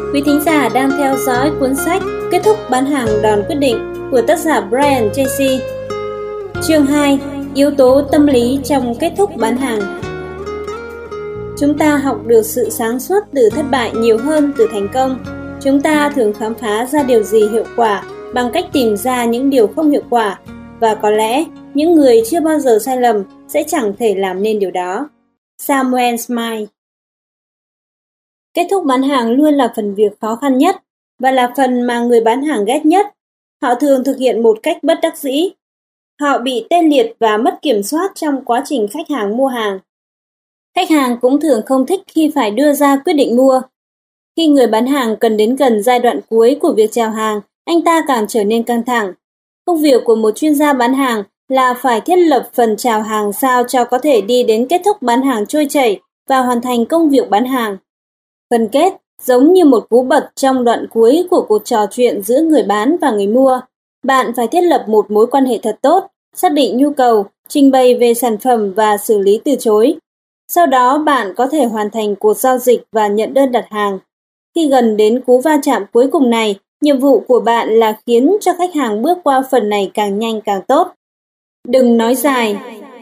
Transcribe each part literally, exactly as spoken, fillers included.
Quý thính giả đang theo dõi cuốn sách Kết thúc bán hàng đòn quyết định của tác giả Brian Tracy. Chương hai. Yếu tố tâm lý trong kết thúc bán hàng. Chúng ta học được sự sáng suốt từ thất bại nhiều hơn từ thành công. Chúng ta thường khám phá ra điều gì hiệu quả bằng cách tìm ra những điều không hiệu quả, và có lẽ những người chưa bao giờ sai lầm sẽ chẳng thể làm nên điều đó. Samuel Smile. Kết thúc bán hàng luôn là phần việc khó khăn nhất và là phần mà người bán hàng ghét nhất. Họ thường thực hiện một cách bất đắc dĩ. Họ bị tê liệt và mất kiểm soát trong quá trình khách hàng mua hàng. Khách hàng cũng thường không thích khi phải đưa ra quyết định mua. Khi người bán hàng cần đến gần giai đoạn cuối của việc chào hàng, anh ta càng trở nên căng thẳng. Công việc của một chuyên gia bán hàng là phải thiết lập phần chào hàng sao cho có thể đi đến kết thúc bán hàng trôi chảy và hoàn thành công việc bán hàng. Phần kết giống như một cú bật trong đoạn cuối của cuộc trò chuyện giữa người bán và người mua. Bạn phải thiết lập một mối quan hệ thật tốt, xác định nhu cầu, trình bày về sản phẩm và xử lý từ chối. Sau đó bạn có thể hoàn thành cuộc giao dịch và nhận đơn đặt hàng. Khi gần đến cú va chạm cuối cùng này, nhiệm vụ của bạn là khiến cho khách hàng bước qua phần này càng nhanh càng tốt. Đừng nói dài.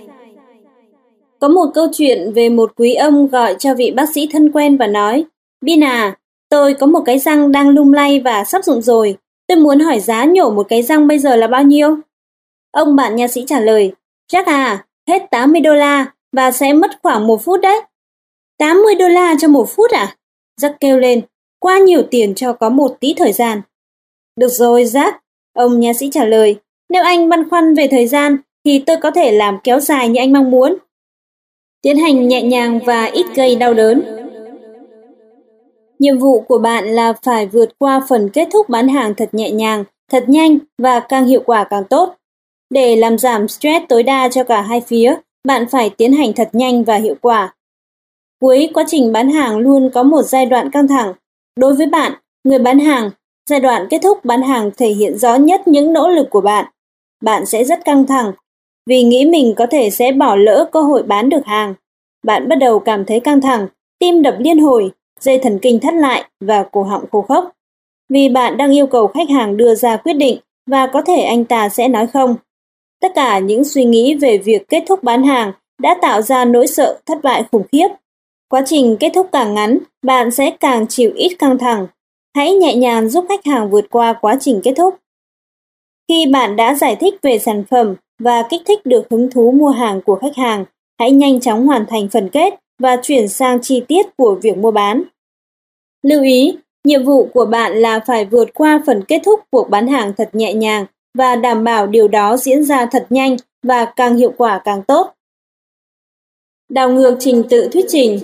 Có một câu chuyện về một quý ông gọi cho vị bác sĩ thân quen và nói: "Bin à, tôi có một cái răng đang lung lay và sắp rụng rồi. Tôi muốn hỏi giá nhổ một cái răng bây giờ là bao nhiêu?" Ông bạn nha sĩ trả lời: "Jack à, hết tám mươi đô la và sẽ mất khoảng một phút đấy." tám mươi đô la cho một phút à? Jack kêu lên, quá nhiều tiền cho có một tí thời gian. "Được rồi Jack," ông nha sĩ trả lời, "nếu anh băn khoăn về thời gian thì tôi có thể làm kéo dài như anh mong muốn." Tiến hành nhẹ nhàng và ít gây đau đớn. Nhiệm vụ của bạn là phải vượt qua phần kết thúc bán hàng thật nhẹ nhàng, thật nhanh và càng hiệu quả càng tốt. Để làm giảm stress tối đa cho cả hai phía, bạn phải tiến hành thật nhanh và hiệu quả. Cuối quá trình bán hàng luôn có một giai đoạn căng thẳng. Đối với bạn, người bán hàng, giai đoạn kết thúc bán hàng thể hiện rõ nhất những nỗ lực của bạn. Bạn sẽ rất căng thẳng vì nghĩ mình có thể sẽ bỏ lỡ cơ hội bán được hàng. Bạn bắt đầu cảm thấy căng thẳng, tim đập liên hồi, dây thần kinh thắt lại và cổ họng khô khốc. Vì bạn đang yêu cầu khách hàng đưa ra quyết định và có thể anh ta sẽ nói không. Tất cả những suy nghĩ về việc kết thúc bán hàng đã tạo ra nỗi sợ thất bại khủng khiếp. Quá trình kết thúc càng ngắn, bạn sẽ càng chịu ít căng thẳng. Hãy nhẹ nhàng giúp khách hàng vượt qua quá trình kết thúc. Khi bạn đã giải thích về sản phẩm và kích thích được hứng thú mua hàng của khách hàng, hãy nhanh chóng hoàn thành phần kết và chuyển sang chi tiết của việc mua bán. Lưu ý, nhiệm vụ của bạn là phải vượt qua phần kết thúc cuộc bán hàng thật nhẹ nhàng và đảm bảo điều đó diễn ra thật nhanh và càng hiệu quả càng tốt. Đảo ngược trình tự thuyết trình.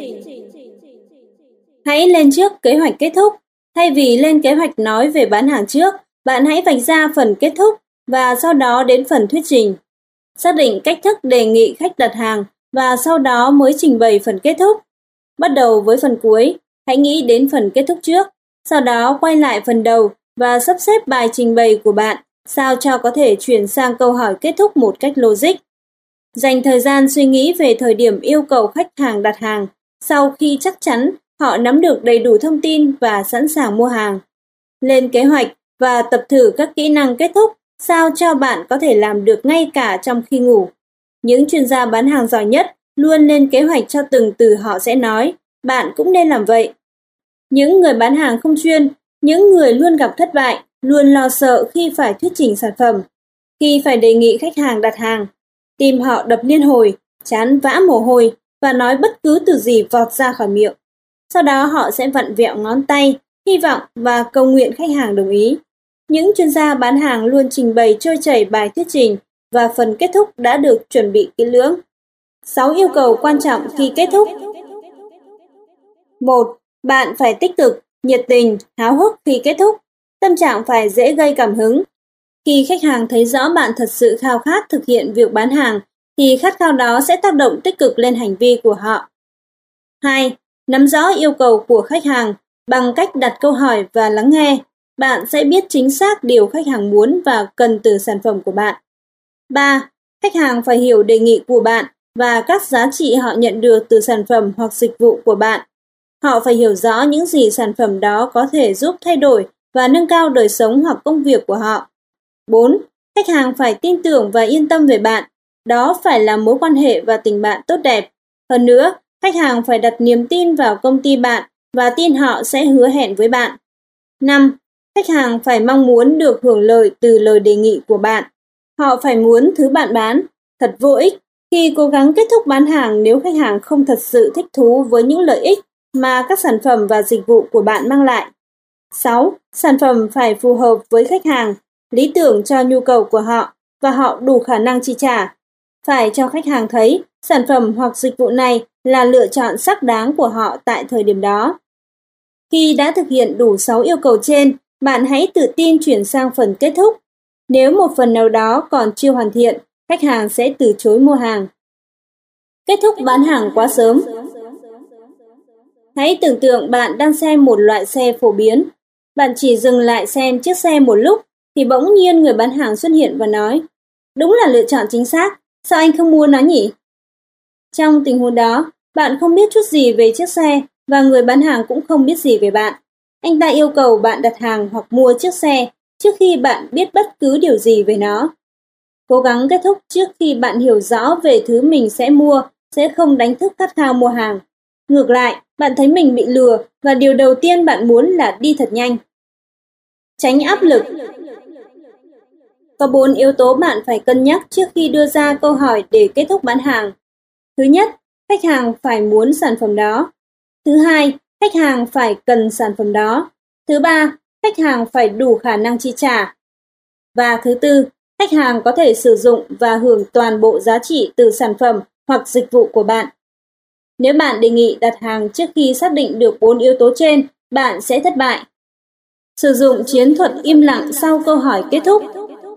Hãy lên trước kế hoạch kết thúc. Thay vì lên kế hoạch nói về bán hàng trước, bạn hãy vạch ra phần kết thúc và sau đó đến phần thuyết trình. Xác định cách thức đề nghị khách đặt hàng và sau đó mới trình bày phần kết thúc. Bắt đầu với phần cuối, hãy nghĩ đến phần kết thúc trước, sau đó quay lại phần đầu và sắp xếp bài trình bày của bạn sao cho có thể chuyển sang câu hỏi kết thúc một cách logic. Dành thời gian suy nghĩ về thời điểm yêu cầu khách hàng đặt hàng sau khi chắc chắn họ nắm được đầy đủ thông tin và sẵn sàng mua hàng. Lên kế hoạch và tập thử các kỹ năng kết thúc sao cho bạn có thể làm được ngay cả trong khi ngủ. Những chuyên gia bán hàng giỏi nhất luôn lên kế hoạch cho từng từ họ sẽ nói, bạn cũng nên làm vậy. Những người bán hàng không chuyên, những người luôn gặp thất bại, luôn lo sợ khi phải thuyết trình sản phẩm, khi phải đề nghị khách hàng đặt hàng. Tim họ đập liên hồi, trán vã mồ hôi và nói bất cứ từ gì vọt ra khỏi miệng. Sau đó họ sẽ vặn vẹo ngón tay, hy vọng và cầu nguyện khách hàng đồng ý. Những chuyên gia bán hàng luôn trình bày trôi chảy bài thuyết trình và phần kết thúc đã được chuẩn bị kỹ lưỡng. sáu yêu cầu quan trọng khi kết thúc. một. Bạn phải tích cực, nhiệt tình, háo hức khi kết thúc. Tâm trạng phải dễ gây cảm hứng. Khi khách hàng thấy rõ bạn thật sự khao khát thực hiện việc bán hàng, thì khát khao đó sẽ tác động tích cực lên hành vi của họ. hai. Nắm rõ yêu cầu của khách hàng bằng cách đặt câu hỏi và lắng nghe. Bạn sẽ biết chính xác điều khách hàng muốn và cần từ sản phẩm của bạn. ba. Khách hàng phải hiểu đề nghị của bạn và các giá trị họ nhận được từ sản phẩm hoặc dịch vụ của bạn. Họ phải hiểu rõ những gì sản phẩm đó có thể giúp thay đổi và nâng cao đời sống hoặc công việc của họ. bốn. Khách hàng phải tin tưởng và yên tâm về bạn. Đó phải là mối quan hệ và tình bạn tốt đẹp. Hơn nữa, khách hàng phải đặt niềm tin vào công ty bạn và tin họ sẽ hứa hẹn với bạn. năm. Khách hàng phải mong muốn được hưởng lợi từ lời đề nghị của bạn. Họ phải muốn thứ bạn bán. Thật vô ích khi cố gắng kết thúc bán hàng nếu khách hàng không thật sự thích thú với những lợi ích mà các sản phẩm và dịch vụ của bạn mang lại. sáu. Sản phẩm phải phù hợp với khách hàng, lý tưởng cho nhu cầu của họ và họ đủ khả năng chi trả. Phải cho khách hàng thấy sản phẩm hoặc dịch vụ này là lựa chọn xác đáng của họ tại thời điểm đó. Khi đã thực hiện đủ sáu yêu cầu trên, bạn hãy tự tin chuyển sang phần kết thúc. Nếu một phần nào đó còn chưa hoàn thiện, khách hàng sẽ từ chối mua hàng. Kết thúc bán hàng quá sớm. Hãy tưởng tượng bạn đang xem một loại xe phổ biến. Bạn chỉ dừng lại xem chiếc xe một lúc thì bỗng nhiên người bán hàng xuất hiện và nói: "Đúng là lựa chọn chính xác, sao anh không mua nó nhỉ?" Trong tình huống đó, bạn không biết chút gì về chiếc xe và người bán hàng cũng không biết gì về bạn. Anh ta yêu cầu bạn đặt hàng hoặc mua chiếc xe trước khi bạn biết bất cứ điều gì về nó. Cố gắng kết thúc trước khi bạn hiểu rõ về thứ mình sẽ mua sẽ không đánh thức khát khao mua hàng. Ngược lại, bạn thấy mình bị lừa và điều đầu tiên bạn muốn là đi thật nhanh. Tránh áp lực. Có bốn yếu tố bạn phải cân nhắc trước khi đưa ra câu hỏi để kết thúc bán hàng. Thứ nhất, khách hàng phải muốn sản phẩm đó. Thứ hai, khách hàng phải cần sản phẩm đó. Thứ ba, khách hàng phải đủ khả năng chi trả. Và thứ tư, khách hàng có thể sử dụng và hưởng toàn bộ giá trị từ sản phẩm hoặc dịch vụ của bạn. Nếu bạn đề nghị đặt hàng trước khi xác định được bốn yếu tố trên, bạn sẽ thất bại. Sử dụng chiến thuật im lặng sau câu hỏi kết thúc.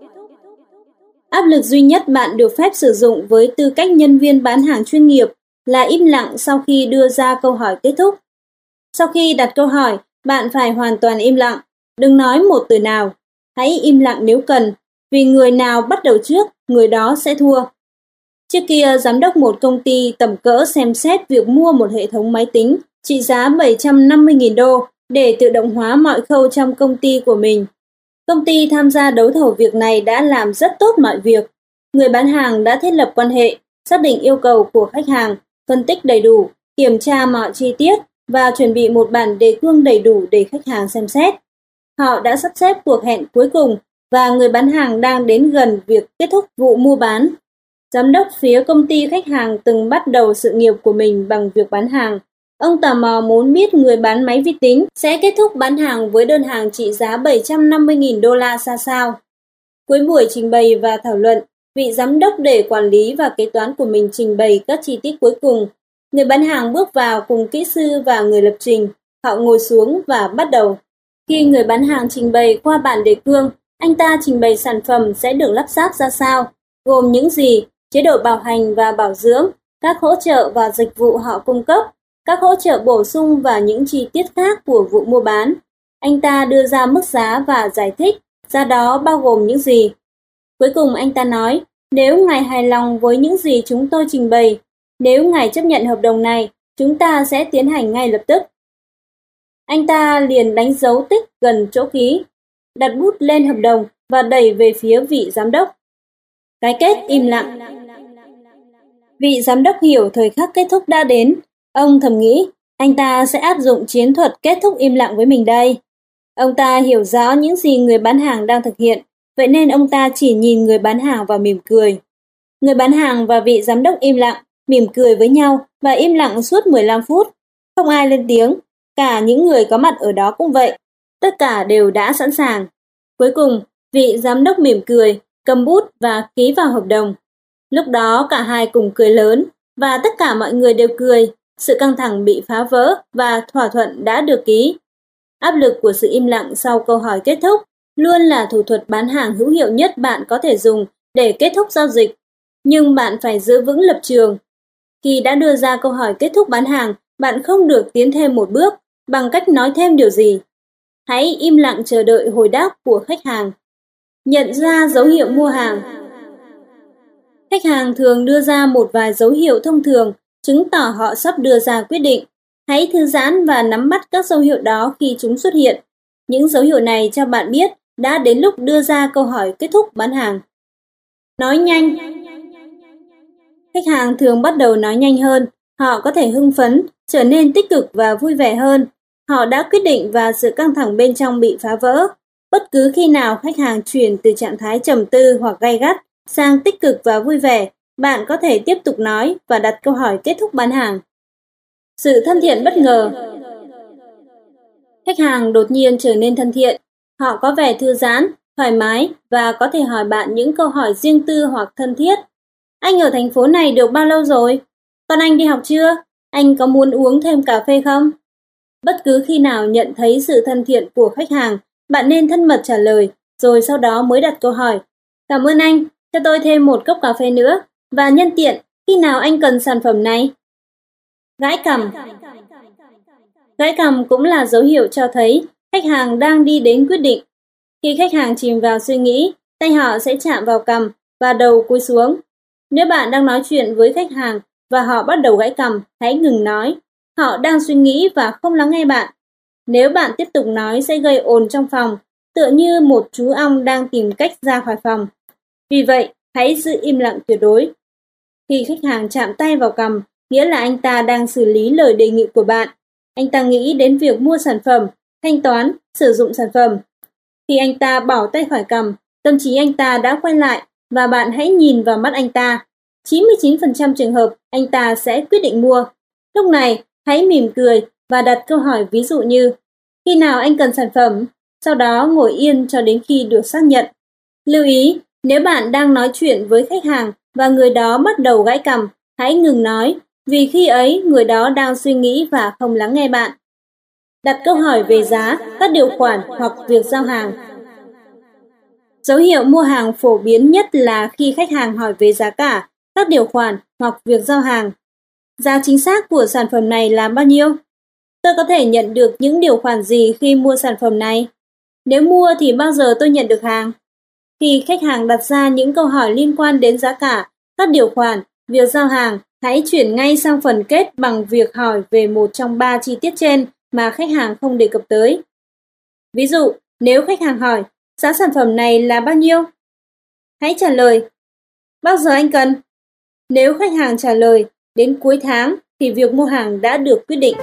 Áp lực duy nhất bạn được phép sử dụng với tư cách nhân viên bán hàng chuyên nghiệp là im lặng sau khi đưa ra câu hỏi kết thúc. Sau khi đặt câu hỏi, bạn phải hoàn toàn im lặng, đừng nói một từ nào. Hãy im lặng nếu cần, vì người nào bắt đầu trước, người đó sẽ thua. Trước kia, giám đốc một công ty tầm cỡ xem xét việc mua một hệ thống máy tính trị giá bảy trăm năm mươi nghìn đô để tự động hóa mọi khâu trong công ty của mình. Công ty tham gia đấu thầu việc này đã làm rất tốt mọi việc. Người bán hàng đã thiết lập quan hệ, xác định yêu cầu của khách hàng, phân tích đầy đủ, kiểm tra mọi chi tiết và chuẩn bị một bản đề cương đầy đủ để khách hàng xem xét. Họ đã sắp xếp cuộc hẹn cuối cùng và người bán hàng đang đến gần việc kết thúc vụ mua bán. Giám đốc phía công ty khách hàng từng bắt đầu sự nghiệp của mình bằng việc bán hàng. Ông tò mò muốn biết người bán máy vi tính sẽ kết thúc bán hàng với đơn hàng trị giá bảy trăm năm mươi nghìn đô la ra sao. Cuối buổi trình bày và thảo luận, vị giám đốc để quản lý và kế toán của mình trình bày các chi tiết cuối cùng. Người bán hàng bước vào cùng kỹ sư và người lập trình. Họ ngồi xuống và bắt đầu. Khi người bán hàng trình bày qua bản đề cương, anh ta trình bày sản phẩm sẽ được lắp ráp ra sao, gồm những gì, chế độ bảo hành và bảo dưỡng, các hỗ trợ và dịch vụ họ cung cấp, các hỗ trợ bổ sung và những chi tiết khác của vụ mua bán. Anh ta đưa ra mức giá và giải thích giá đó bao gồm những gì. Cuối cùng anh ta nói, nếu ngài hài lòng với những gì chúng tôi trình bày, nếu ngài chấp nhận hợp đồng này, chúng ta sẽ tiến hành ngay lập tức. Anh ta liền đánh dấu tích gần chỗ ký, đặt bút lên hợp đồng và đẩy về phía vị giám đốc. Cái kết im lặng. Vị giám đốc hiểu thời khắc kết thúc đã đến. Ông thầm nghĩ, anh ta sẽ áp dụng chiến thuật kết thúc im lặng với mình đây. Ông ta hiểu rõ những gì người bán hàng đang thực hiện, vậy nên ông ta chỉ nhìn người bán hàng và mỉm cười. Người bán hàng và vị giám đốc im lặng, mỉm cười với nhau và im lặng suốt mười lăm phút. Không ai lên tiếng, cả những người có mặt ở đó cũng vậy. Tất cả đều đã sẵn sàng. Cuối cùng, vị giám đốc mỉm cười, cầm bút và ký vào hợp đồng. Lúc đó cả hai cùng cười lớn và tất cả mọi người đều cười. Sự căng thẳng bị phá vỡ và thỏa thuận đã được ký. Áp lực của sự im lặng sau câu hỏi kết thúc luôn là thủ thuật bán hàng hữu hiệu nhất bạn có thể dùng để kết thúc giao dịch. Nhưng bạn phải giữ vững lập trường. Khi đã đưa ra câu hỏi kết thúc bán hàng, bạn không được tiến thêm một bước bằng cách nói thêm điều gì. Hãy im lặng chờ đợi hồi đáp của khách hàng. Nhận ra dấu hiệu mua hàng. Khách hàng thường đưa ra một vài dấu hiệu thông thường chứng tỏ họ sắp đưa ra quyết định. Hãy thư giãn và nắm bắt các dấu hiệu đó khi chúng xuất hiện. Những dấu hiệu này cho bạn biết đã đến lúc đưa ra câu hỏi kết thúc bán hàng. Nói nhanh. Khách hàng thường bắt đầu nói nhanh hơn, họ có thể hưng phấn, trở nên tích cực và vui vẻ hơn. Họ đã quyết định và sự căng thẳng bên trong bị phá vỡ. Bất cứ khi nào khách hàng chuyển từ trạng thái trầm tư hoặc gay gắt sang tích cực và vui vẻ, bạn có thể tiếp tục nói và đặt câu hỏi kết thúc bán hàng. Sự thân thiện bất ngờ. Khách hàng đột nhiên trở nên thân thiện. Họ có vẻ thư giãn, thoải mái và có thể hỏi bạn những câu hỏi riêng tư hoặc thân thiết. Anh ở thành phố này được bao lâu rồi? Con anh đi học chưa? Anh có muốn uống thêm cà phê không? Bất cứ khi nào nhận thấy sự thân thiện của khách hàng, bạn nên thân mật trả lời, rồi sau đó mới đặt câu hỏi. Cảm ơn anh, cho tôi thêm một cốc cà phê nữa. Và nhân tiện, khi nào anh cần sản phẩm này? Gãi cằm. Gãi cằm cũng là dấu hiệu cho thấy khách hàng đang đi đến quyết định. Khi khách hàng chìm vào suy nghĩ, tay họ sẽ chạm vào cằm và đầu cúi xuống. Nếu bạn đang nói chuyện với khách hàng và họ bắt đầu gãi cằm, hãy ngừng nói. Họ đang suy nghĩ và không lắng nghe bạn. Nếu bạn tiếp tục nói sẽ gây ồn trong phòng, tựa như một chú ong đang tìm cách ra khỏi phòng. Vì vậy, hãy giữ im lặng tuyệt đối. Khi khách hàng chạm tay vào cằm, nghĩa là anh ta đang xử lý lời đề nghị của bạn. Anh ta nghĩ đến việc mua sản phẩm, thanh toán, sử dụng sản phẩm. Khi anh ta bỏ tay khỏi cằm, tâm trí anh ta đã quay lại và bạn hãy nhìn vào mắt anh ta. chín mươi chín phần trăm trường hợp, anh ta sẽ quyết định mua. Lúc này, hãy mỉm cười và đặt câu hỏi ví dụ như khi nào anh cần sản phẩm? Sau đó ngồi yên cho đến khi được xác nhận. Lưu ý, nếu bạn đang nói chuyện với khách hàng và người đó bắt đầu gãi cằm, hãy ngừng nói, vì khi ấy người đó đang suy nghĩ và không lắng nghe bạn. Đặt câu hỏi về giá, các điều khoản hoặc việc giao hàng. Dấu hiệu mua hàng phổ biến nhất là khi khách hàng hỏi về giá cả, các điều khoản hoặc việc giao hàng. Giá chính xác của sản phẩm này là bao nhiêu? Tôi có thể nhận được những điều khoản gì khi mua sản phẩm này? Nếu mua thì bao giờ tôi nhận được hàng? Khi khách hàng đặt ra những câu hỏi liên quan đến giá cả, các điều khoản, việc giao hàng, hãy chuyển ngay sang phần kết bằng việc hỏi về một trong ba chi tiết trên mà khách hàng không đề cập tới. Ví dụ, nếu khách hàng hỏi, giá sản phẩm này là bao nhiêu? Hãy trả lời, bao giờ anh cần? Nếu khách hàng trả lời, đến cuối tháng thì việc mua hàng đã được quyết định.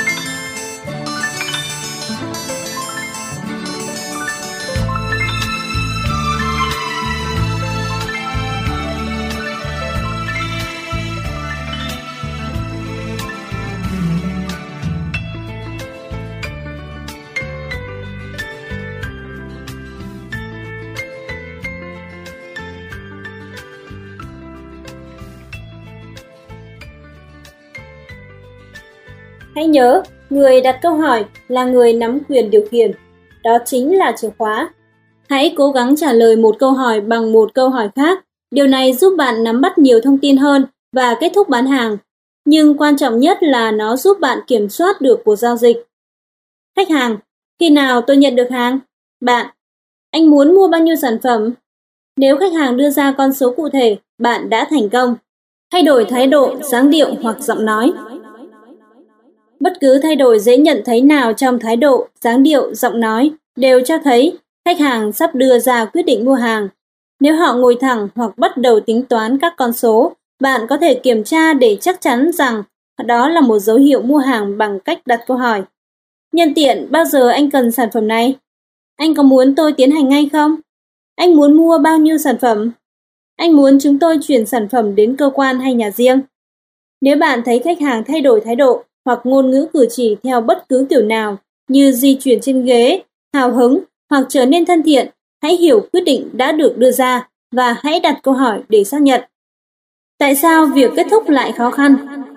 Hãy nhớ, người đặt câu hỏi là người nắm quyền điều khiển. Đó chính là chìa khóa. Hãy cố gắng trả lời một câu hỏi bằng một câu hỏi khác. Điều này giúp bạn nắm bắt nhiều thông tin hơn và kết thúc bán hàng. Nhưng quan trọng nhất là nó giúp bạn kiểm soát được cuộc giao dịch. Khách hàng, khi nào tôi nhận được hàng? Bạn, anh muốn mua bao nhiêu sản phẩm? Nếu khách hàng đưa ra con số cụ thể, bạn đã thành công. Thay đổi thái độ, dáng điệu hoặc giọng nói. Bất cứ thay đổi dễ nhận thấy nào trong thái độ, dáng điệu, giọng nói đều cho thấy khách hàng sắp đưa ra quyết định mua hàng. Nếu họ ngồi thẳng hoặc bắt đầu tính toán các con số, bạn có thể kiểm tra để chắc chắn rằng đó là một dấu hiệu mua hàng bằng cách đặt câu hỏi. Nhân tiện, bao giờ anh cần sản phẩm này? Anh có muốn tôi tiến hành ngay không? Anh muốn mua bao nhiêu sản phẩm? Anh muốn chúng tôi chuyển sản phẩm đến cơ quan hay nhà riêng? Nếu bạn thấy khách hàng thay đổi thái độ hoặc ngôn ngữ cử chỉ theo bất cứ kiểu nào như di chuyển trên ghế, hào hứng hoặc trở nên thân thiện, hãy hiểu quyết định đã được đưa ra và hãy đặt câu hỏi để xác nhận. Tại sao việc kết thúc lại khó khăn?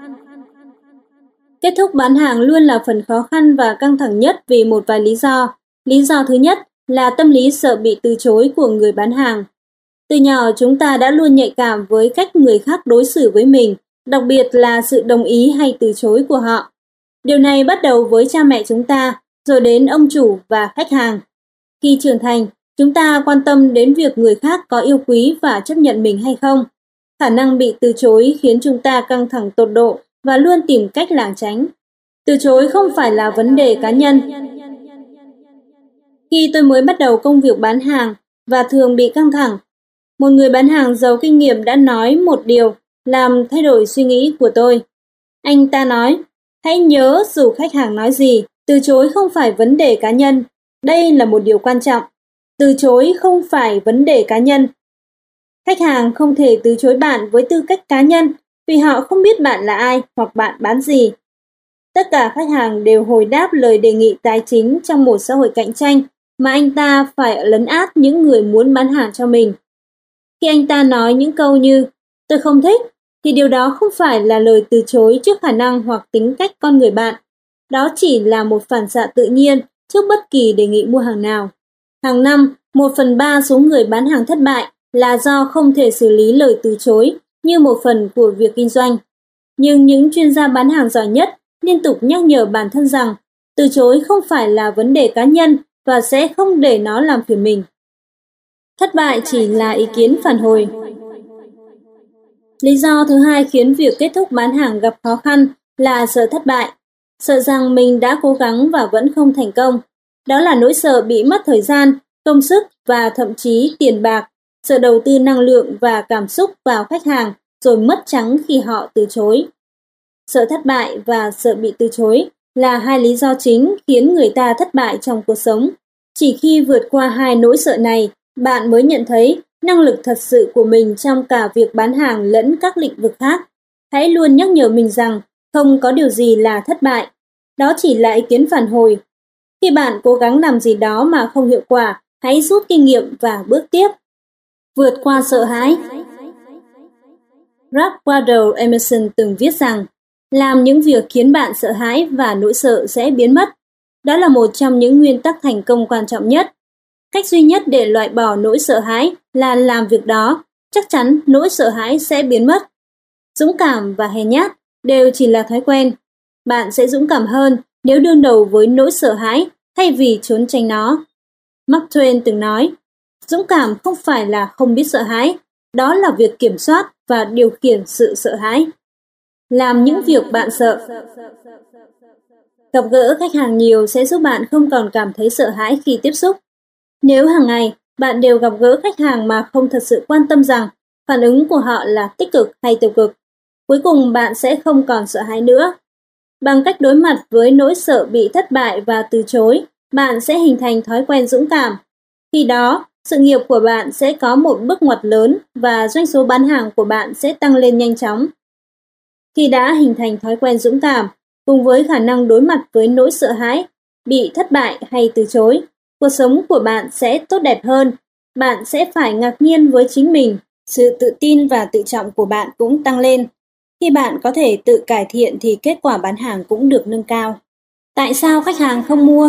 Kết thúc bán hàng luôn là phần khó khăn và căng thẳng nhất vì một vài lý do. Lý do thứ nhất là tâm lý sợ bị từ chối của người bán hàng. Từ nhỏ chúng ta đã luôn nhạy cảm với cách người khác đối xử với mình, đặc biệt là sự đồng ý hay từ chối của họ. Điều này bắt đầu với cha mẹ chúng ta, rồi đến ông chủ và khách hàng. Khi trưởng thành, chúng ta quan tâm đến việc người khác có yêu quý và chấp nhận mình hay không. Khả năng bị từ chối khiến chúng ta căng thẳng tột độ và luôn tìm cách lảng tránh. Từ chối không phải là vấn đề cá nhân. Khi tôi mới bắt đầu công việc bán hàng và thường bị căng thẳng, một người bán hàng giàu kinh nghiệm đã nói một điều làm thay đổi suy nghĩ của tôi. Anh ta nói, hãy nhớ dù khách hàng nói gì, từ chối không phải vấn đề cá nhân. Đây là một điều quan trọng. Từ chối không phải vấn đề cá nhân. Khách hàng không thể từ chối bạn với tư cách cá nhân vì họ không biết bạn là ai hoặc bạn bán gì. Tất cả khách hàng đều hồi đáp lời đề nghị tài chính trong một xã hội cạnh tranh mà anh ta phải lấn át những người muốn bán hàng cho mình. Khi anh ta nói những câu như tôi không thích, thì điều đó không phải là lời từ chối trước khả năng hoặc tính cách con người bạn. Đó chỉ là một phản xạ tự nhiên trước bất kỳ đề nghị mua hàng nào. Hàng năm, một phần ba số người bán hàng thất bại là do không thể xử lý lời từ chối như một phần của việc kinh doanh. Nhưng những chuyên gia bán hàng giỏi nhất liên tục nhắc nhở bản thân rằng từ chối không phải là vấn đề cá nhân và sẽ không để nó làm phiền mình. Thất bại chỉ là ý kiến phản hồi. Lý do thứ hai khiến việc kết thúc bán hàng gặp khó khăn là sợ thất bại, sợ rằng mình đã cố gắng và vẫn không thành công. Đó là nỗi sợ bị mất thời gian, công sức và thậm chí tiền bạc, sợ đầu tư năng lượng và cảm xúc vào khách hàng rồi mất trắng khi họ từ chối. Sợ thất bại và sợ bị từ chối là hai lý do chính khiến người ta thất bại trong cuộc sống. Chỉ khi vượt qua hai nỗi sợ này, bạn mới nhận thấy năng lực thật sự của mình trong cả việc bán hàng lẫn các lĩnh vực khác. Hãy luôn nhắc nhở mình rằng không có điều gì là thất bại. Đó chỉ là ý kiến phản hồi. Khi bạn cố gắng làm gì đó mà không hiệu quả, hãy rút kinh nghiệm và bước tiếp. Vượt qua sợ hãi. Ralph Waldo Emerson từng viết rằng, làm những việc khiến bạn sợ hãi và nỗi sợ sẽ biến mất. Đó là một trong những nguyên tắc thành công quan trọng nhất. Cách duy nhất để loại bỏ nỗi sợ hãi là làm việc đó, chắc chắn nỗi sợ hãi sẽ biến mất. Dũng cảm và hèn nhát đều chỉ là thói quen. Bạn sẽ dũng cảm hơn nếu đương đầu với nỗi sợ hãi thay vì trốn tránh nó. Mark Twain từng nói, dũng cảm không phải là không biết sợ hãi, đó là việc kiểm soát và điều khiển sự sợ hãi. Làm những việc bạn sợ. Gặp gỡ khách hàng nhiều sẽ giúp bạn không còn cảm thấy sợ hãi khi tiếp xúc. Nếu hàng ngày bạn đều gặp gỡ khách hàng mà không thật sự quan tâm rằng phản ứng của họ là tích cực hay tiêu cực, cuối cùng bạn sẽ không còn sợ hãi nữa. Bằng cách đối mặt với nỗi sợ bị thất bại và từ chối, bạn sẽ hình thành thói quen dũng cảm. Khi đó, sự nghiệp của bạn sẽ có một bước ngoặt lớn và doanh số bán hàng của bạn sẽ tăng lên nhanh chóng. Khi đã hình thành thói quen dũng cảm, cùng với khả năng đối mặt với nỗi sợ hãi, bị thất bại hay từ chối, cuộc sống của bạn sẽ tốt đẹp hơn. Bạn sẽ phải ngạc nhiên với chính mình, sự tự tin và tự trọng của bạn cũng tăng lên. Khi bạn có thể tự cải thiện thì kết quả bán hàng cũng được nâng cao. Tại sao khách hàng không mua?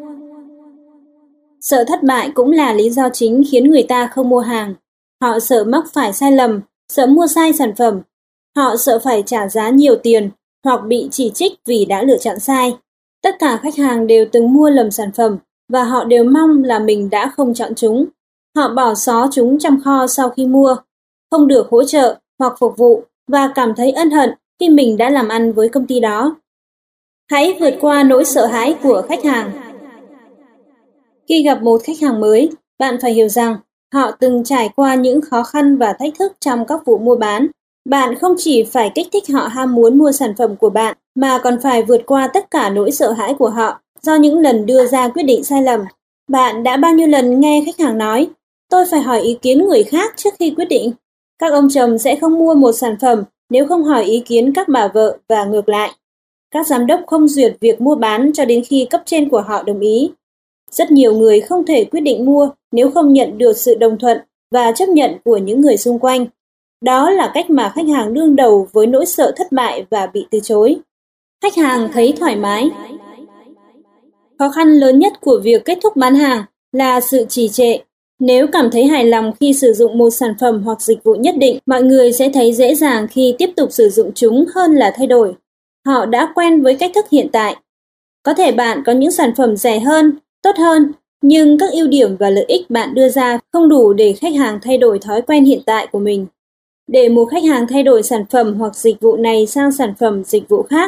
Sợ thất bại cũng là lý do chính khiến người ta không mua hàng. Họ sợ mắc phải sai lầm, sợ mua sai sản phẩm. Họ sợ phải trả giá nhiều tiền hoặc bị chỉ trích vì đã lựa chọn sai. Tất cả khách hàng đều từng mua lầm sản phẩm và họ đều mong là mình đã không chọn chúng. Họ bỏ xó chúng trong kho sau khi mua, không được hỗ trợ hoặc phục vụ và cảm thấy ân hận khi mình đã làm ăn với công ty đó. Hãy vượt qua nỗi sợ hãi của khách hàng. Khi gặp một khách hàng mới, bạn phải hiểu rằng họ từng trải qua những khó khăn và thách thức trong các vụ mua bán. Bạn không chỉ phải kích thích họ ham muốn mua sản phẩm của bạn, mà còn phải vượt qua tất cả nỗi sợ hãi của họ do những lần đưa ra quyết định sai lầm. Bạn đã bao nhiêu lần nghe khách hàng nói, tôi phải hỏi ý kiến người khác trước khi quyết định. Các ông chồng sẽ không mua một sản phẩm nếu không hỏi ý kiến các bà vợ và ngược lại. Các giám đốc không duyệt việc mua bán cho đến khi cấp trên của họ đồng ý. Rất nhiều người không thể quyết định mua nếu không nhận được sự đồng thuận và chấp nhận của những người xung quanh. Đó là cách mà khách hàng đương đầu với nỗi sợ thất bại và bị từ chối. Khách hàng thấy thoải mái. Khó khăn lớn nhất của việc kết thúc bán hàng là sự trì trệ. Nếu cảm thấy hài lòng khi sử dụng một sản phẩm hoặc dịch vụ nhất định, mọi người sẽ thấy dễ dàng khi tiếp tục sử dụng chúng hơn là thay đổi. Họ đã quen với cách thức hiện tại. Có thể bạn có những sản phẩm rẻ hơn, tốt hơn, nhưng các ưu điểm và lợi ích bạn đưa ra không đủ để khách hàng thay đổi thói quen hiện tại của mình. Để một khách hàng thay đổi sản phẩm hoặc dịch vụ này sang sản phẩm dịch vụ khác,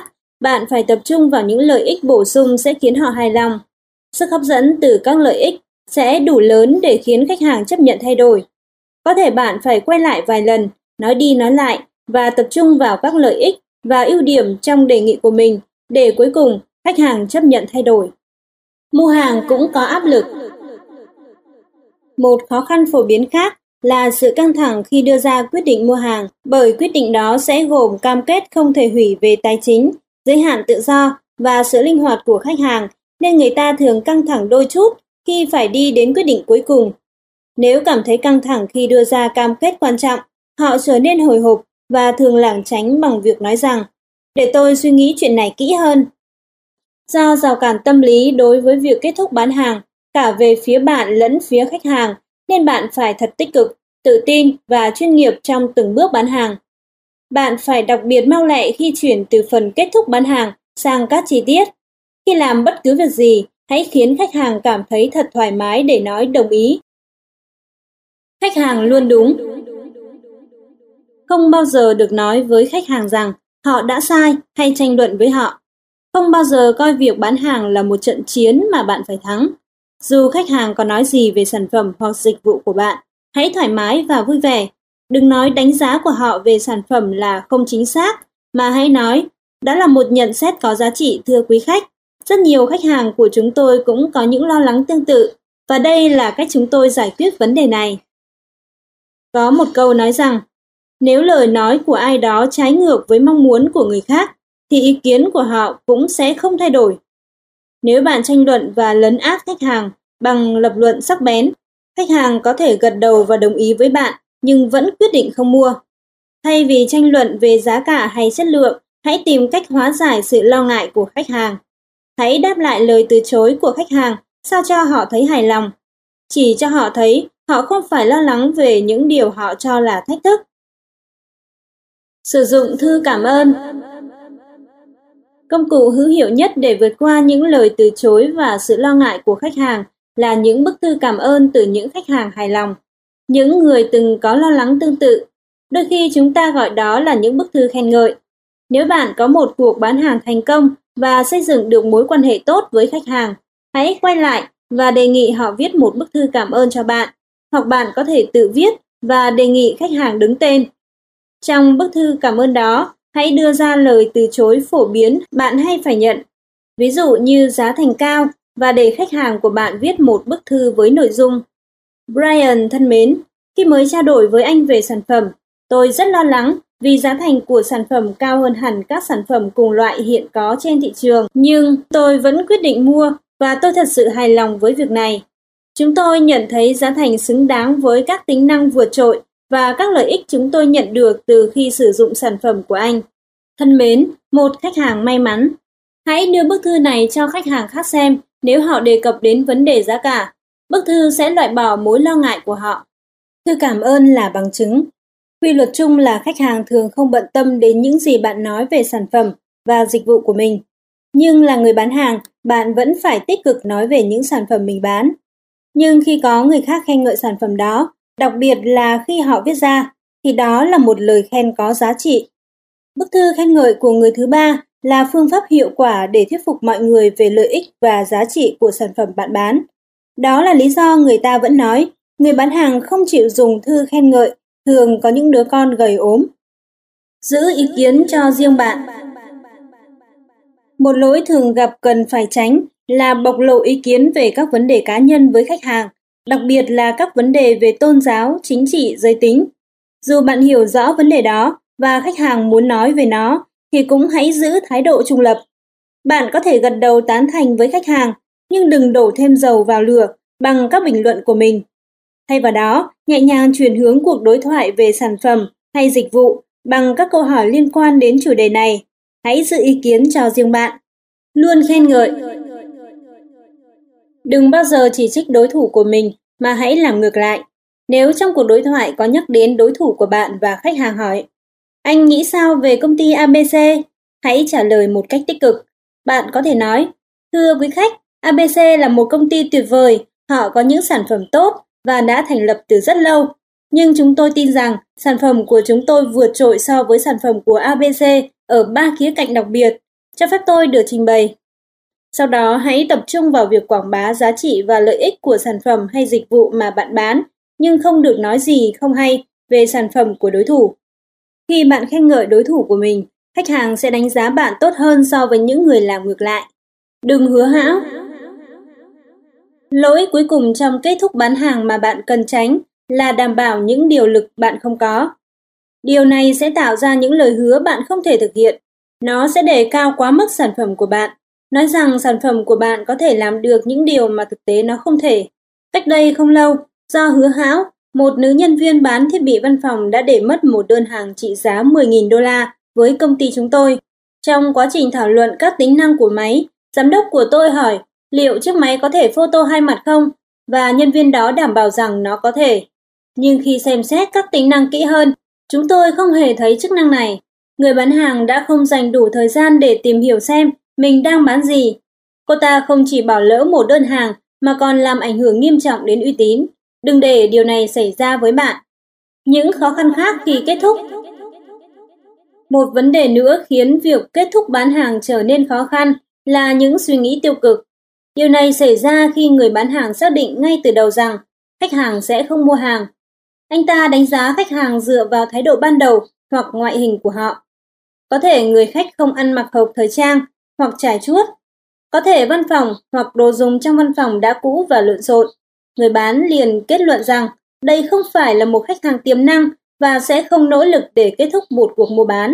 Bạn phải tập trung vào những lợi ích bổ sung sẽ khiến họ hài lòng. Sức hấp dẫn từ các lợi ích sẽ đủ lớn để khiến khách hàng chấp nhận thay đổi. Có thể bạn phải quay lại vài lần, nói đi nói lại và tập trung vào các lợi ích và ưu điểm trong đề nghị của mình để cuối cùng khách hàng chấp nhận thay đổi. Mua hàng cũng có áp lực. Một khó khăn phổ biến khác là sự căng thẳng khi đưa ra quyết định mua hàng, bởi quyết định đó sẽ gồm cam kết không thể hủy về tài chính, giới hạn tự do và sự linh hoạt của khách hàng, nên người ta thường căng thẳng đôi chút khi phải đi đến quyết định cuối cùng. Nếu cảm thấy căng thẳng khi đưa ra cam kết quan trọng, họ trở nên hồi hộp và thường lảng tránh bằng việc nói rằng, để tôi suy nghĩ chuyện này kỹ hơn. Do rào cản tâm lý đối với việc kết thúc bán hàng, cả về phía bạn lẫn phía khách hàng, nên bạn phải thật tích cực, tự tin và chuyên nghiệp trong từng bước bán hàng. Bạn phải đặc biệt mau lẹ khi chuyển từ phần kết thúc bán hàng sang các chi tiết. Khi làm bất cứ việc gì, hãy khiến khách hàng cảm thấy thật thoải mái để nói đồng ý. Khách hàng luôn đúng. Không bao giờ được nói với khách hàng rằng họ đã sai hay tranh luận với họ. Không bao giờ coi việc bán hàng là một trận chiến mà bạn phải thắng. Dù khách hàng có nói gì về sản phẩm hoặc dịch vụ của bạn, hãy thoải mái và vui vẻ. Đừng nói đánh giá của họ về sản phẩm là không chính xác, mà hãy nói, đó là một nhận xét có giá trị thưa quý khách. Rất nhiều khách hàng của chúng tôi cũng có những lo lắng tương tự, và đây là cách chúng tôi giải quyết vấn đề này. Có một câu nói rằng, nếu lời nói của ai đó trái ngược với mong muốn của người khác, thì ý kiến của họ cũng sẽ không thay đổi. Nếu bạn tranh luận và lấn át khách hàng bằng lập luận sắc bén, khách hàng có thể gật đầu và đồng ý với bạn, nhưng vẫn quyết định không mua. Thay vì tranh luận về giá cả hay chất lượng, hãy tìm cách hóa giải sự lo ngại của khách hàng. Hãy đáp lại lời từ chối của khách hàng sao cho họ thấy hài lòng. Chỉ cho họ thấy họ không phải lo lắng về những điều họ cho là thách thức. Sử dụng thư cảm ơn. Công cụ hữu hiệu nhất để vượt qua những lời từ chối và sự lo ngại của khách hàng là những bức thư cảm ơn từ những khách hàng hài lòng, những người từng có lo lắng tương tự. Đôi khi chúng ta gọi đó là những bức thư khen ngợi. Nếu bạn có một cuộc bán hàng thành công và xây dựng được mối quan hệ tốt với khách hàng, hãy quay lại và đề nghị họ viết một bức thư cảm ơn cho bạn, hoặc bạn có thể tự viết và đề nghị khách hàng đứng tên. Trong bức thư cảm ơn đó, hãy đưa ra lời từ chối phổ biến bạn hay phải nhận. Ví dụ như giá thành cao, và để khách hàng của bạn viết một bức thư với nội dung: Brian thân mến, khi mới trao đổi với anh về sản phẩm, tôi rất lo lắng vì giá thành của sản phẩm cao hơn hẳn các sản phẩm cùng loại hiện có trên thị trường, nhưng tôi vẫn quyết định mua và tôi thật sự hài lòng với việc này. Chúng tôi nhận thấy giá thành xứng đáng với các tính năng vượt trội và các lợi ích chúng tôi nhận được từ khi sử dụng sản phẩm của anh. Thân mến, một khách hàng may mắn. Hãy đưa bức thư này cho khách hàng khác xem nếu họ đề cập đến vấn đề giá cả. Bức thư sẽ loại bỏ mối lo ngại của họ. Thư cảm ơn là bằng chứng. Quy luật chung là khách hàng thường không bận tâm đến những gì bạn nói về sản phẩm và dịch vụ của mình. Nhưng là người bán hàng, bạn vẫn phải tích cực nói về những sản phẩm mình bán. Nhưng khi có người khác khen ngợi sản phẩm đó, đặc biệt là khi họ viết ra, thì đó là một lời khen có giá trị. Bức thư khen ngợi của người thứ ba là phương pháp hiệu quả để thuyết phục mọi người về lợi ích và giá trị của sản phẩm bạn bán. Đó là lý do người ta vẫn nói, người bán hàng không chịu dùng thư khen ngợi, thường có những đứa con gầy ốm. Giữ ý kiến cho riêng bạn. Một lỗi thường gặp cần phải tránh là bộc lộ ý kiến về các vấn đề cá nhân với khách hàng, đặc biệt là các vấn đề về tôn giáo, chính trị, giới tính. Dù bạn hiểu rõ vấn đề đó và khách hàng muốn nói về nó, thì cũng hãy giữ thái độ trung lập. Bạn có thể gật đầu tán thành với khách hàng, nhưng đừng đổ thêm dầu vào lửa bằng các bình luận của mình. Thay vào đó, nhẹ nhàng chuyển hướng cuộc đối thoại về sản phẩm hay dịch vụ bằng các câu hỏi liên quan đến chủ đề này. Hãy giữ ý kiến cho riêng bạn. Luôn khen ngợi. Đừng bao giờ chỉ trích đối thủ của mình, mà hãy làm ngược lại. Nếu trong cuộc đối thoại có nhắc đến đối thủ của bạn và khách hàng hỏi, anh nghĩ sao về công ty a bê xê? Hãy trả lời một cách tích cực. Bạn có thể nói, thưa quý khách, a bê xê là một công ty tuyệt vời, họ có những sản phẩm tốt và đã thành lập từ rất lâu. Nhưng chúng tôi tin rằng sản phẩm của chúng tôi vượt trội so với sản phẩm của a bê xê ở ba khía cạnh đặc biệt. Cho phép tôi được trình bày. Sau đó hãy tập trung vào việc quảng bá giá trị và lợi ích của sản phẩm hay dịch vụ mà bạn bán, nhưng không được nói gì không hay về sản phẩm của đối thủ. Khi bạn khen ngợi đối thủ của mình, khách hàng sẽ đánh giá bạn tốt hơn so với những người làm ngược lại. Đừng hứa hão. Lỗi cuối cùng trong kết thúc bán hàng mà bạn cần tránh là đảm bảo những điều lực bạn không có. Điều này sẽ tạo ra những lời hứa bạn không thể thực hiện. Nó sẽ đề cao quá mức sản phẩm của bạn, nói rằng sản phẩm của bạn có thể làm được những điều mà thực tế nó không thể. Cách đây không lâu, do hứa hão, một nữ nhân viên bán thiết bị văn phòng đã để mất một đơn hàng trị giá mười nghìn đô la với công ty chúng tôi. Trong quá trình thảo luận các tính năng của máy, giám đốc của tôi hỏi liệu chiếc máy có thể photo hai mặt không, và nhân viên đó đảm bảo rằng nó có thể. Nhưng khi xem xét các tính năng kỹ hơn, chúng tôi không hề thấy chức năng này. Người bán hàng đã không dành đủ thời gian để tìm hiểu xem mình đang bán gì. Cô ta không chỉ bỏ lỡ một đơn hàng mà còn làm ảnh hưởng nghiêm trọng đến uy tín. Đừng để điều này xảy ra với bạn. Những khó khăn khác khi kết thúc. Một vấn đề nữa khiến việc kết thúc bán hàng trở nên khó khăn là những suy nghĩ tiêu cực. Điều này xảy ra khi người bán hàng xác định ngay từ đầu rằng khách hàng sẽ không mua hàng. Anh ta đánh giá khách hàng dựa vào thái độ ban đầu hoặc ngoại hình của họ. Có thể người khách không ăn mặc hợp thời trang hoặc trải chuốt. Có thể văn phòng hoặc đồ dùng trong văn phòng đã cũ và lộn xộn. Người bán liền kết luận rằng đây không phải là một khách hàng tiềm năng và sẽ không nỗ lực để kết thúc một cuộc mua bán.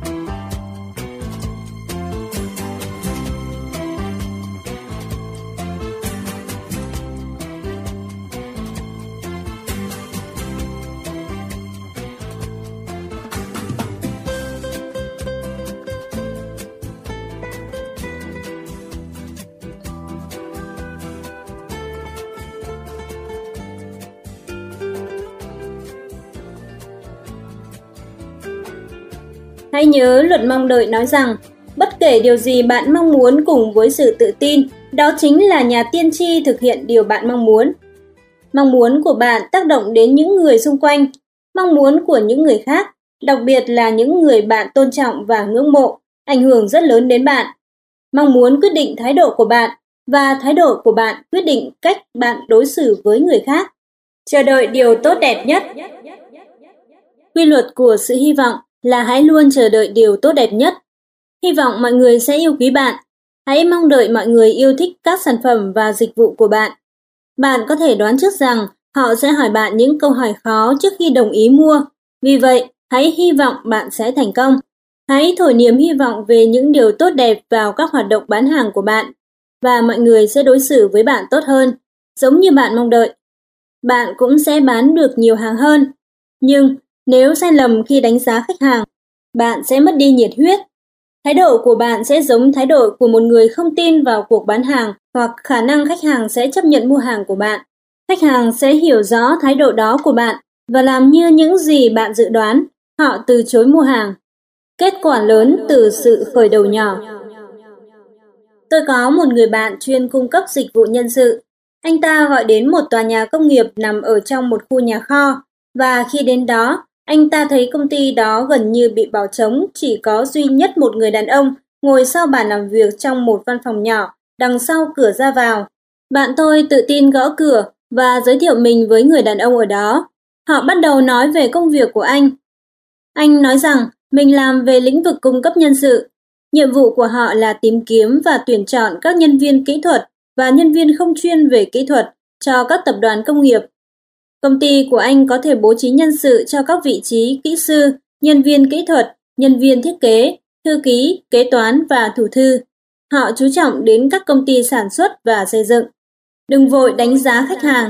Hãy nhớ luật mong đợi nói rằng, bất kể điều gì bạn mong muốn cùng với sự tự tin, đó chính là nhà tiên tri thực hiện điều bạn mong muốn. Mong muốn của bạn tác động đến những người xung quanh, mong muốn của những người khác, đặc biệt là những người bạn tôn trọng và ngưỡng mộ, ảnh hưởng rất lớn đến bạn. Mong muốn quyết định thái độ của bạn, và thái độ của bạn quyết định cách bạn đối xử với người khác. Chờ đợi điều tốt đẹp nhất. Quy luật của sự hy vọng là hãy luôn chờ đợi điều tốt đẹp nhất. Hy vọng mọi người sẽ yêu quý bạn. Hãy mong đợi mọi người yêu thích các sản phẩm và dịch vụ của bạn. Bạn có thể đoán trước rằng họ sẽ hỏi bạn những câu hỏi khó trước khi đồng ý mua. Vì vậy, hãy hy vọng bạn sẽ thành công. Hãy thổi niềm hy vọng về những điều tốt đẹp vào các hoạt động bán hàng của bạn, và mọi người sẽ đối xử với bạn tốt hơn, giống như bạn mong đợi. Bạn cũng sẽ bán được nhiều hàng hơn. Nhưng nếu sai lầm khi đánh giá khách hàng, bạn sẽ mất đi nhiệt huyết. Thái độ của bạn sẽ giống thái độ của một người không tin vào cuộc bán hàng, hoặc khả năng khách hàng sẽ chấp nhận mua hàng của bạn. Khách hàng sẽ hiểu rõ thái độ đó của bạn và làm như những gì bạn dự đoán, họ từ chối mua hàng. Kết quả lớn từ sự khởi đầu nhỏ. Tôi có một người bạn chuyên cung cấp dịch vụ nhân sự. Anh ta gọi đến một tòa nhà công nghiệp nằm ở trong một khu nhà kho, và khi đến đó, anh ta thấy công ty đó gần như bị bỏ trống, chỉ có duy nhất một người đàn ông ngồi sau bàn làm việc trong một văn phòng nhỏ, đằng sau cửa ra vào. Bạn tôi tự tin gõ cửa và giới thiệu mình với người đàn ông ở đó. Họ bắt đầu nói về công việc của anh. Anh nói rằng mình làm về lĩnh vực cung cấp nhân sự. Nhiệm vụ của họ là tìm kiếm và tuyển chọn các nhân viên kỹ thuật và nhân viên không chuyên về kỹ thuật cho các tập đoàn công nghiệp. Công ty của anh có thể bố trí nhân sự cho các vị trí kỹ sư, nhân viên kỹ thuật, nhân viên thiết kế, thư ký, kế toán và thủ thư. Họ chú trọng đến các công ty sản xuất và xây dựng. Đừng vội đánh giá khách hàng.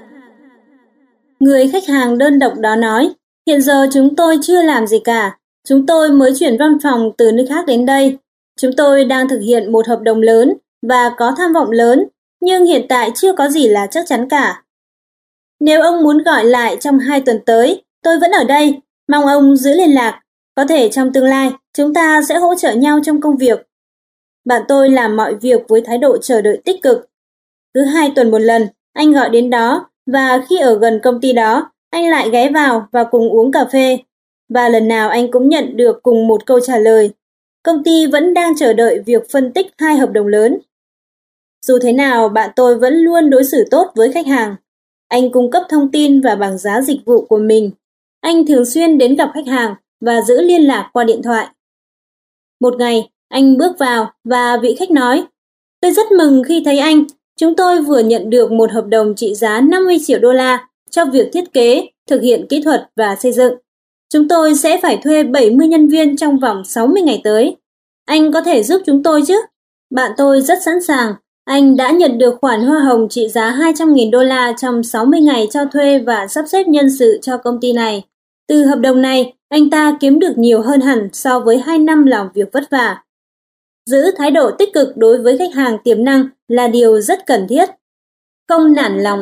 Người khách hàng đơn độc đó nói, hiện giờ chúng tôi chưa làm gì cả. Chúng tôi mới chuyển văn phòng từ nơi khác đến đây. Chúng tôi đang thực hiện một hợp đồng lớn và có tham vọng lớn, nhưng hiện tại chưa có gì là chắc chắn cả. Nếu ông muốn gọi lại trong hai tuần tới, tôi vẫn ở đây. Mong ông giữ liên lạc. Có thể trong tương lai, chúng ta sẽ hỗ trợ nhau trong công việc. Bạn tôi làm mọi việc với thái độ chờ đợi tích cực. Cứ hai tuần một lần, anh gọi đến đó, và khi ở gần công ty đó, anh lại ghé vào và cùng uống cà phê. Và lần nào anh cũng nhận được cùng một câu trả lời. công ty vẫn đang chờ đợi việc phân tích hai hợp đồng lớn. Dù thế nào, bạn tôi vẫn luôn đối xử tốt với khách hàng. Anh cung cấp thông tin và bảng giá dịch vụ của mình. Anh thường xuyên đến gặp khách hàng và giữ liên lạc qua điện thoại. Một ngày, anh bước vào và vị khách nói, tôi rất mừng khi thấy anh. Chúng tôi vừa nhận được một hợp đồng trị giá năm mươi triệu đô la cho việc thiết kế, thực hiện kỹ thuật và xây dựng. Chúng tôi sẽ phải thuê bảy mươi nhân viên trong vòng sáu mươi ngày tới. Anh có thể giúp chúng tôi chứ? Bạn tôi rất sẵn sàng. Anh đã nhận được khoản hoa hồng trị giá hai trăm nghìn đô la trong sáu mươi ngày cho thuê và sắp xếp nhân sự cho công ty này. Từ hợp đồng này, anh ta kiếm được nhiều hơn hẳn so với hai năm làm việc vất vả. Giữ thái độ tích cực đối với khách hàng tiềm năng là điều rất cần thiết. Không nản lòng.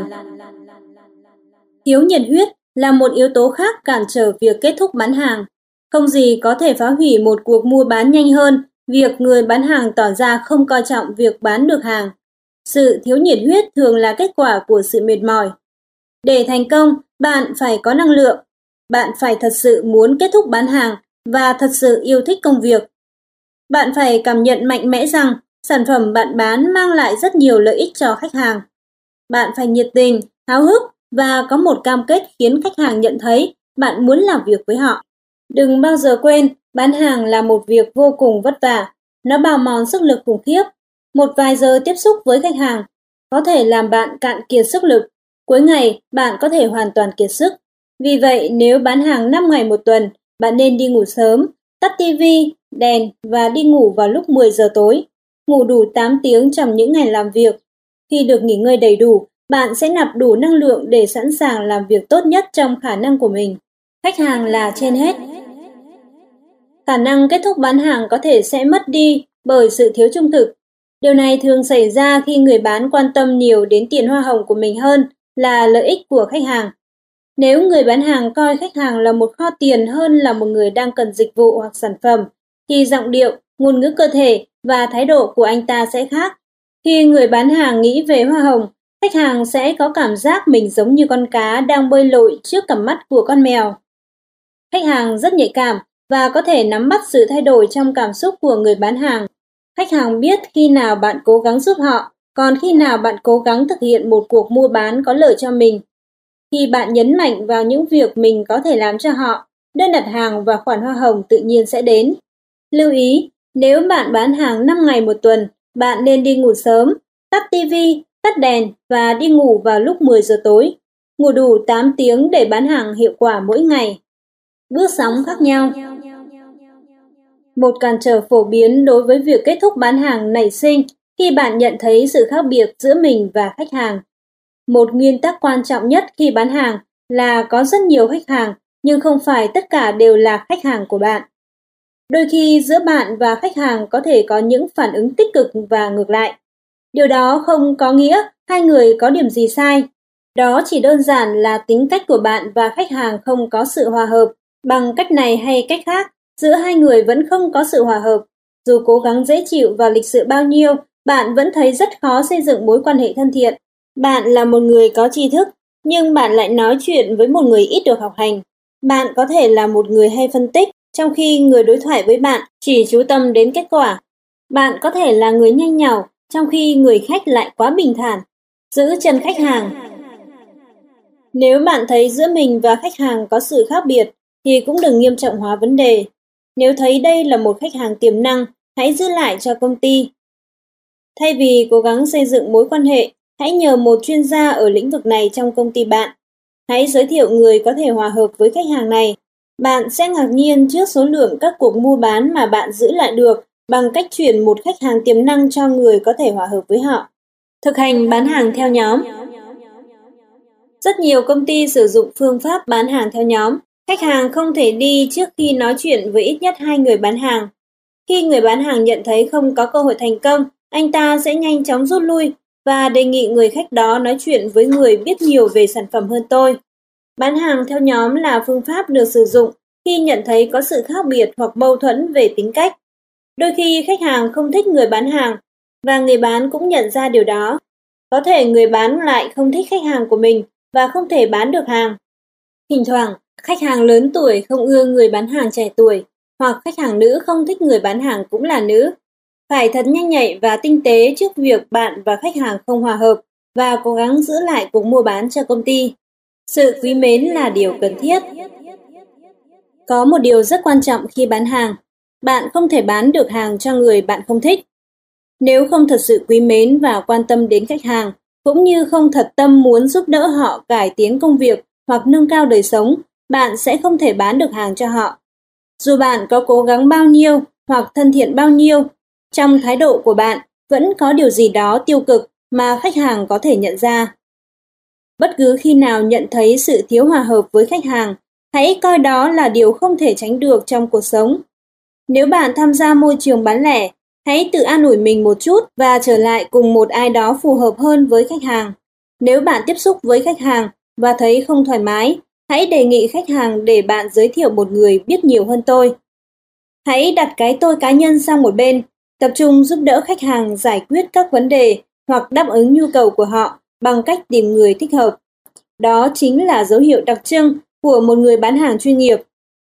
Thiếu nhiệt huyết là một yếu tố khác cản trở việc kết thúc bán hàng. Không gì có thể phá hủy một cuộc mua bán nhanh hơn việc người bán hàng tỏ ra không coi trọng việc bán được hàng. Sự thiếu nhiệt huyết thường là kết quả của sự mệt mỏi. Để thành công, bạn phải có năng lượng. Bạn phải thật sự muốn kết thúc bán hàng và thật sự yêu thích công việc. Bạn phải cảm nhận mạnh mẽ rằng sản phẩm bạn bán mang lại rất nhiều lợi ích cho khách hàng. Bạn phải nhiệt tình, háo hức và có một cam kết khiến khách hàng nhận thấy bạn muốn làm việc với họ. Đừng bao giờ quên, bán hàng là một việc vô cùng vất vả. Nó bào mòn sức lực khủng khiếp. Một vài giờ tiếp xúc với khách hàng có thể làm bạn cạn kiệt sức lực. Cuối ngày, bạn có thể hoàn toàn kiệt sức. Vì vậy, nếu bán hàng năm ngày một tuần, bạn nên đi ngủ sớm, tắt tivi, đèn và đi ngủ vào lúc mười giờ tối. Ngủ đủ tám tiếng trong những ngày làm việc. Khi được nghỉ ngơi đầy đủ, bạn sẽ nạp đủ năng lượng để sẵn sàng làm việc tốt nhất trong khả năng của mình. Khách hàng là trên hết. Khả năng kết thúc bán hàng có thể sẽ mất đi bởi sự thiếu trung thực. Điều này thường xảy ra khi người bán quan tâm nhiều đến tiền hoa hồng của mình hơn là lợi ích của khách hàng. Nếu người bán hàng coi khách hàng là một kho tiền hơn là một người đang cần dịch vụ hoặc sản phẩm, thì giọng điệu, ngôn ngữ cơ thể và thái độ của anh ta sẽ khác. Khi người bán hàng nghĩ về hoa hồng, khách hàng sẽ có cảm giác mình giống như con cá đang bơi lội trước cặp mắt của con mèo. Khách hàng rất nhạy cảm và có thể nắm bắt sự thay đổi trong cảm xúc của người bán hàng. Khách hàng biết khi nào bạn cố gắng giúp họ, còn khi nào bạn cố gắng thực hiện một cuộc mua bán có lợi cho mình. Khi bạn nhấn mạnh vào những việc mình có thể làm cho họ, đơn đặt hàng và khoản hoa hồng tự nhiên sẽ đến. Lưu ý, nếu bạn bán hàng năm ngày một tuần, bạn nên đi ngủ sớm, tắt tivi, tắt đèn và đi ngủ vào lúc mười giờ tối. Ngủ đủ tám tiếng để bán hàng hiệu quả mỗi ngày. Bước sóng khác nhau. Một cản trở phổ biến đối với việc kết thúc bán hàng nảy sinh khi bạn nhận thấy sự khác biệt giữa mình và khách hàng. Một nguyên tắc quan trọng nhất khi bán hàng là có rất nhiều khách hàng, nhưng không phải tất cả đều là khách hàng của bạn. Đôi khi giữa bạn và khách hàng có thể có những phản ứng tích cực và ngược lại. Điều đó không có nghĩa hai người có điểm gì sai. Đó chỉ đơn giản là tính cách của bạn và khách hàng không có sự hòa hợp. Bằng cách này hay cách khác, giữa hai người vẫn không có sự hòa hợp. Dù cố gắng dễ chịu và lịch sự bao nhiêu, bạn vẫn thấy rất khó xây dựng mối quan hệ thân thiện. Bạn là một người có tri thức, nhưng bạn lại nói chuyện với một người ít được học hành. Bạn có thể là một người hay phân tích, trong khi người đối thoại với bạn chỉ chú tâm đến kết quả. Bạn có thể là người nhanh nhảu, trong khi người khách lại quá bình thản. Giữ chân khách hàng. Nếu bạn thấy giữa mình và khách hàng có sự khác biệt, thì cũng đừng nghiêm trọng hóa vấn đề. Nếu thấy đây là một khách hàng tiềm năng, hãy giữ lại cho công ty. Thay vì cố gắng xây dựng mối quan hệ, hãy nhờ một chuyên gia ở lĩnh vực này trong công ty bạn. Hãy giới thiệu người có thể hòa hợp với khách hàng này. Bạn sẽ ngạc nhiên trước số lượng các cuộc mua bán mà bạn giữ lại được bằng cách chuyển một khách hàng tiềm năng cho người có thể hòa hợp với họ. Thực hành bán hàng theo nhóm. Rất nhiều công ty sử dụng phương pháp bán hàng theo nhóm. Khách hàng không thể đi trước khi nói chuyện với ít nhất hai người bán hàng. Khi người bán hàng nhận thấy không có cơ hội thành công, anh ta sẽ nhanh chóng rút lui và đề nghị người khách đó nói chuyện với người biết nhiều về sản phẩm hơn tôi. Bán hàng theo nhóm là phương pháp được sử dụng khi nhận thấy có sự khác biệt hoặc mâu thuẫn về tính cách. Đôi khi khách hàng không thích người bán hàng và người bán cũng nhận ra điều đó. Có thể người bán lại không thích khách hàng của mình và không thể bán được hàng. Thỉnh thoảng, khách hàng lớn tuổi không ưa người bán hàng trẻ tuổi. hoặc khách hàng nữ không thích người bán hàng cũng là nữ. Phải thật nhanh nhạy và tinh tế trước việc bạn và khách hàng không hòa hợp và cố gắng giữ lại cuộc mua bán cho công ty. Sự quý mến là điều cần thiết. Có một điều rất quan trọng khi bán hàng. Bạn không thể bán được hàng cho người bạn không thích. Nếu không thật sự quý mến và quan tâm đến khách hàng, cũng như không thật tâm muốn giúp đỡ họ cải tiến công việc hoặc nâng cao đời sống, bạn sẽ không thể bán được hàng cho họ. Dù bạn có cố gắng bao nhiêu hoặc thân thiện bao nhiêu, trong thái độ của bạn vẫn có điều gì đó tiêu cực mà khách hàng có thể nhận ra. Bất cứ khi nào nhận thấy sự thiếu hòa hợp với khách hàng, hãy coi đó là điều không thể tránh được trong cuộc sống. Nếu bạn tham gia môi trường bán lẻ, hãy tự an ủi mình một chút và trở lại cùng một ai đó phù hợp hơn với khách hàng. Nếu bạn tiếp xúc với khách hàng và thấy không thoải mái, hãy đề nghị khách hàng để bạn giới thiệu một người biết nhiều hơn tôi. Hãy đặt cái tôi cá nhân sang một bên, tập trung giúp đỡ khách hàng giải quyết các vấn đề hoặc đáp ứng nhu cầu của họ bằng cách tìm người thích hợp. Đó chính là dấu hiệu đặc trưng của một người bán hàng chuyên nghiệp.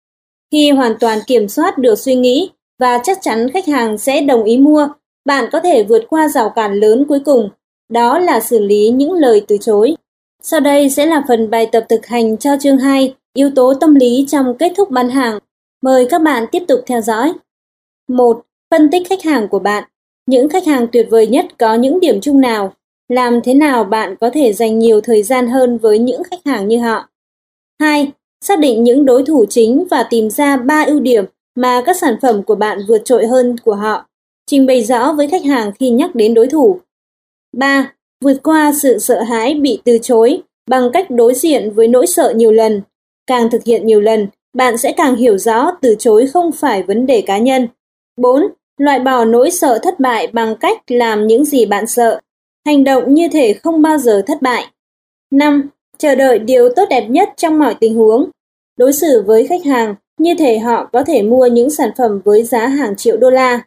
Khi hoàn toàn kiểm soát được suy nghĩ và chắc chắn khách hàng sẽ đồng ý mua, bạn có thể vượt qua rào cản lớn cuối cùng, đó là xử lý những lời từ chối. Sau đây sẽ là phần bài tập thực hành cho chương hai, yếu tố tâm lý trong kết thúc bán hàng. Mời các bạn tiếp tục theo dõi. một. Phân tích khách hàng của bạn. Những khách hàng tuyệt vời nhất có những điểm chung nào? Làm thế nào bạn có thể dành nhiều thời gian hơn với những khách hàng như họ? hai. Xác định những đối thủ chính và tìm ra ba ưu điểm mà các sản phẩm của bạn vượt trội hơn của họ. Trình bày rõ với khách hàng khi nhắc đến đối thủ. ba. Vượt qua sự sợ hãi bị từ chối bằng cách đối diện với nỗi sợ nhiều lần. Càng thực hiện nhiều lần, bạn sẽ càng hiểu rõ từ chối không phải vấn đề cá nhân. bốn. Loại bỏ nỗi sợ thất bại bằng cách làm những gì bạn sợ. Hành động như thể không bao giờ thất bại. năm. Chờ đợi điều tốt đẹp nhất trong mọi tình huống. Đối xử với khách hàng như thể họ có thể mua những sản phẩm với giá hàng triệu đô la.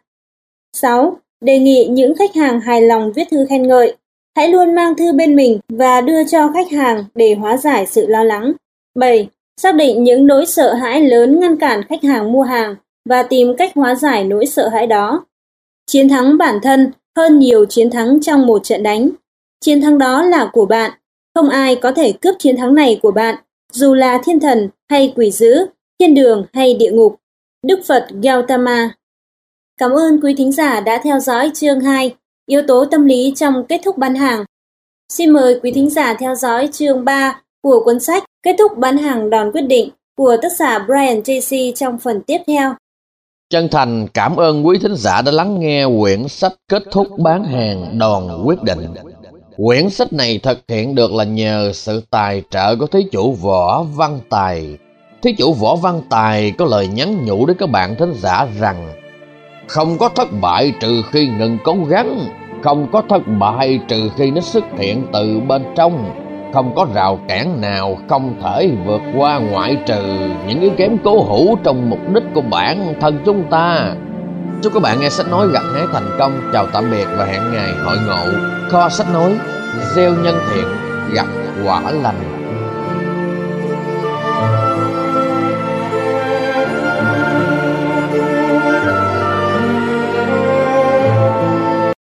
sáu. Đề nghị những khách hàng hài lòng viết thư khen ngợi. Hãy luôn mang thư bên mình và đưa cho khách hàng để hóa giải sự lo lắng. bảy. Xác định những nỗi sợ hãi lớn ngăn cản khách hàng mua hàng và tìm cách hóa giải nỗi sợ hãi đó. Chiến thắng bản thân hơn nhiều chiến thắng trong một trận đánh. Chiến thắng đó là của bạn. Không ai có thể cướp chiến thắng này của bạn, dù là thiên thần hay quỷ dữ, thiên đường hay địa ngục. Đức Phật Gautama. Cảm ơn quý thính giả đã theo dõi chương hai, yếu tố tâm lý trong kết thúc bán hàng. Xin mời quý thính giả theo dõi chương ba của cuốn sách Kết thúc bán hàng đòn quyết định của tác giả Brian Tracy trong phần tiếp theo. Chân thành cảm ơn quý thính giả đã lắng nghe quyển sách Kết thúc bán hàng đòn quyết định. Quyển sách này thực hiện được là nhờ sự tài trợ của thí chủ Võ Văn Tài. Thí chủ Võ Văn Tài có lời nhắn nhủ đến các bạn thính giả rằng: không có thất bại trừ khi ngừng cố gắng, không có thất bại trừ khi nó xuất hiện từ bên trong, không có rào cản nào không thể vượt qua ngoại trừ những yếu kém cố hữu trong mục đích của bản thân chúng ta. Chúc các bạn nghe sách nói gặt hái thành công. Chào tạm biệt và hẹn ngày hội ngộ. Kho sách nói, gieo nhân thiện, gặt quả lành.